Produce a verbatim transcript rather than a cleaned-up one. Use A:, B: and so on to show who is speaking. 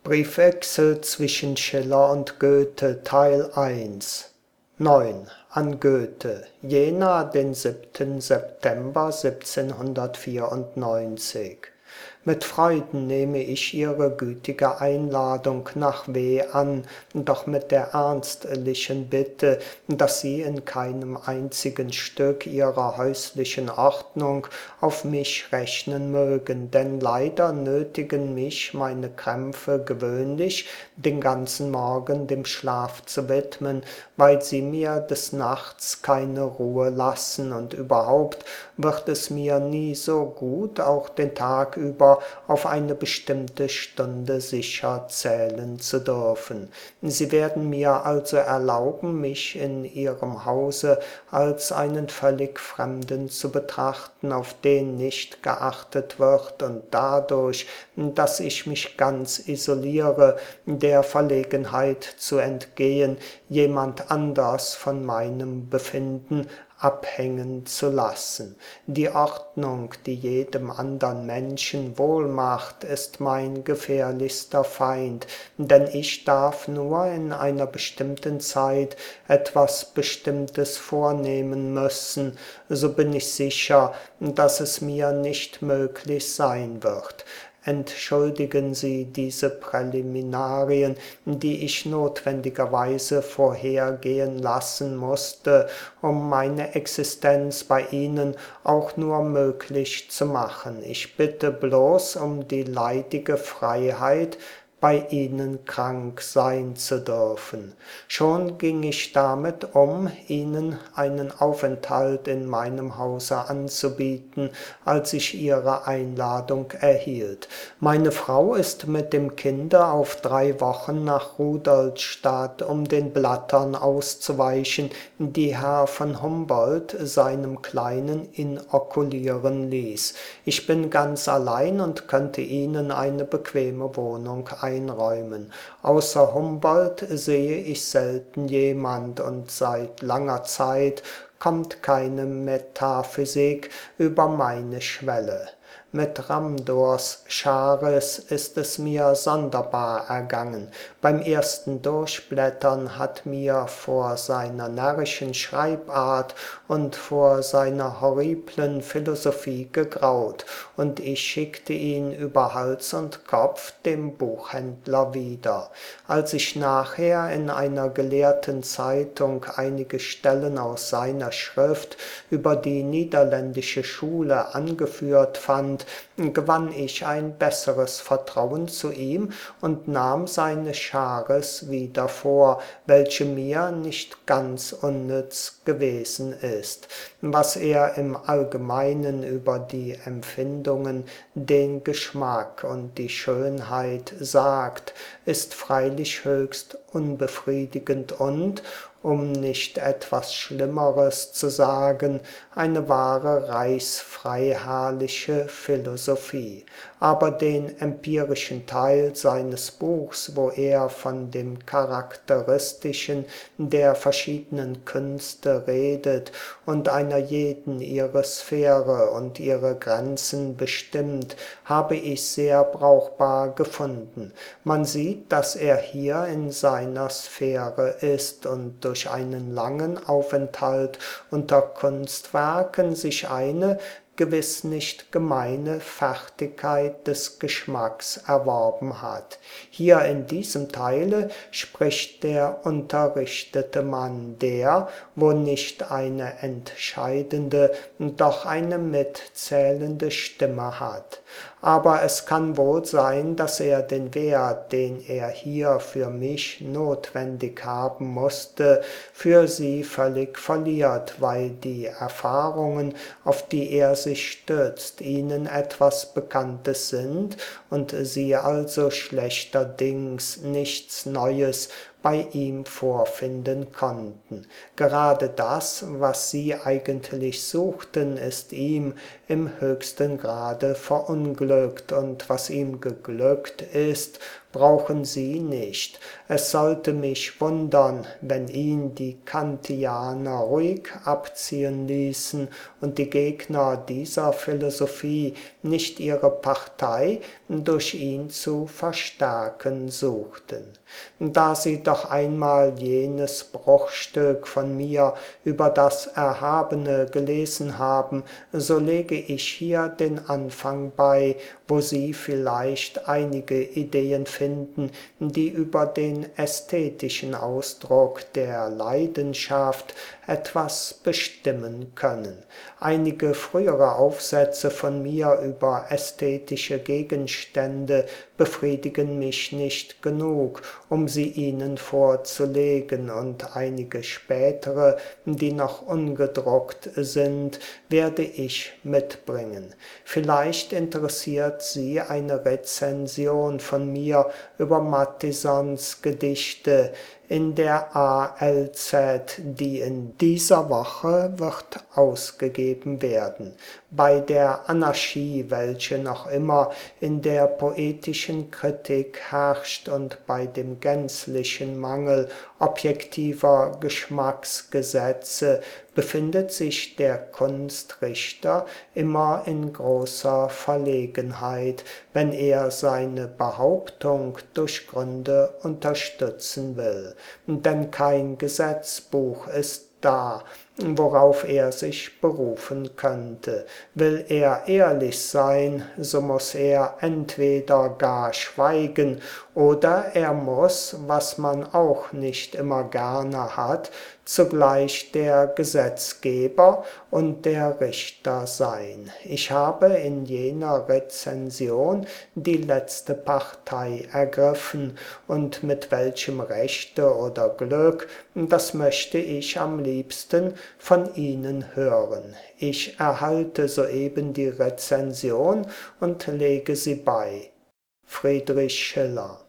A: Briefwechsel zwischen Schiller und Goethe, Teil eins. neun. An Goethe, Jena, den siebten September siebzehnhundertvierundneunzig. Mit Freuden nehme ich Ihre gütige Einladung nach W. an, doch mit der ernstlichen Bitte, dass Sie in keinem einzigen Stück Ihrer häuslichen Ordnung auf mich rechnen mögen, denn leider nötigen mich meine Krämpfe gewöhnlich, den ganzen Morgen dem Schlaf zu widmen, weil sie mir des Nachts keine Ruhe lassen, und überhaupt wird es mir nie so gut, auch den Tag über auf eine bestimmte Stunde sicher zählen zu dürfen. Sie werden mir also erlauben, mich in Ihrem Hause als einen völlig Fremden zu betrachten, auf den nicht geachtet wird, und dadurch, dass ich mich ganz isoliere, der Verlegenheit zu entgehen, jemand anders von meinem Befinden abhängen zu lassen. Die Ordnung, die jedem andern Menschen wohl macht, ist mein gefährlichster Feind, denn ich darf nur in einer bestimmten Zeit etwas Bestimmtes vornehmen müssen, so bin ich sicher, dass es mir nicht möglich sein wird. Entschuldigen Sie diese Präliminarien, die ich notwendigerweise vorhergehen lassen musste, um meine Existenz bei Ihnen auch nur möglich zu machen. Ich bitte bloß um die leidige Freiheit, bei Ihnen krank sein zu dürfen. Schon ging ich damit um, Ihnen einen Aufenthalt in meinem Hause anzubieten, als ich Ihre Einladung erhielt. Meine Frau ist mit dem Kinde auf drei Wochen nach Rudolstadt, um den Blattern auszuweichen, die Herr von Humboldt seinem Kleinen inokulieren ließ. Ich bin ganz allein und könnte Ihnen eine bequeme Wohnung einräumen. Außer Humboldt sehe ich selten jemand, und seit langer Zeit kommt keine Metaphysik über meine Schwelle. Mit Ramdors Schares ist es mir sonderbar ergangen. Beim ersten Durchblättern hat mir vor seiner närrischen Schreibart und vor seiner horriblen Philosophie gegraut, und ich schickte ihn über Hals und Kopf dem Buchhändler wieder. Als ich nachher in einer gelehrten Zeitung einige Stellen aus seiner Schrift über die niederländische Schule angeführt fand, gewann ich ein besseres Vertrauen zu ihm und nahm seine Schares wieder vor, welche mir nicht ganz unnütz gewesen ist. Was er im Allgemeinen über die Empfindungen, den Geschmack und die Schönheit sagt, ist freilich höchst unbefriedigend und, um nicht etwas Schlimmeres zu sagen, eine wahre reichsfreiherrliche Philosophie. Aber den empirischen Teil seines Buchs, wo er von dem Charakteristischen der verschiedenen Künste redet und einer jeden ihre Sphäre und ihre Grenzen bestimmt, habe ich sehr brauchbar gefunden. Man sieht, dass er hier in seiner Sphäre ist und durch einen langen Aufenthalt unter Kunstwerken sich eine, gewiss nicht gemeine Fertigkeit des Geschmacks erworben hat. Hier in diesem Teile spricht der unterrichtete Mann, der, wo nicht eine entscheidende, doch eine mitzählende Stimme hat. Aber es kann wohl sein, dass er den Wert, den er hier für mich notwendig haben musste, für sie völlig verliert, weil die Erfahrungen, auf die er sich stützt, ihnen etwas Bekanntes sind und sie also schlechterdings nichts Neues bei ihm vorfinden konnten. Gerade das, was sie eigentlich suchten, ist ihm im höchsten Grade verunglückt, und was ihm geglückt ist, brauchen sie nicht. Es sollte mich wundern, wenn ihn die Kantianer ruhig abziehen ließen und die Gegner dieser Philosophie nicht ihre Partei durch ihn zu verstärken suchten. Da sie doch einmal jenes Bruchstück von mir über das Erhabene gelesen haben, so lege ich hier den Anfang bei, wo sie vielleicht einige Ideen finden, die über den ästhetischen Ausdruck der Leidenschaft etwas bestimmen können. Einige frühere Aufsätze von mir über ästhetische Gegenstände befriedigen mich nicht genug, um sie Ihnen vorzulegen, und einige spätere, die noch ungedruckt sind, werde ich mitbringen. Vielleicht interessiert Sie eine Rezension von mir über Matthissons Gedichte in der A L Z, die in dieser Woche wird ausgegeben werden. Bei der Anarchie, welche noch immer in der poetischen Kritik herrscht, und bei dem gänzlichen Mangel objektiver Geschmacksgesetze, befindet sich der Kunstrichter immer in großer Verlegenheit, wenn er seine Behauptung durch Gründe unterstützen will. Denn kein Gesetzbuch ist da, worauf er sich berufen könnte. Will er ehrlich sein, so muss er entweder gar schweigen, oder er muss, was man auch nicht immer gerne hat, zugleich der Gesetzgeber und der Richter sein. Ich habe in jener Rezension die letzte Partei ergriffen, und mit welchem Rechte oder Glück, das möchte ich am liebsten von Ihnen hören. Ich erhalte soeben die Rezension und lege sie bei. Friedrich Schiller.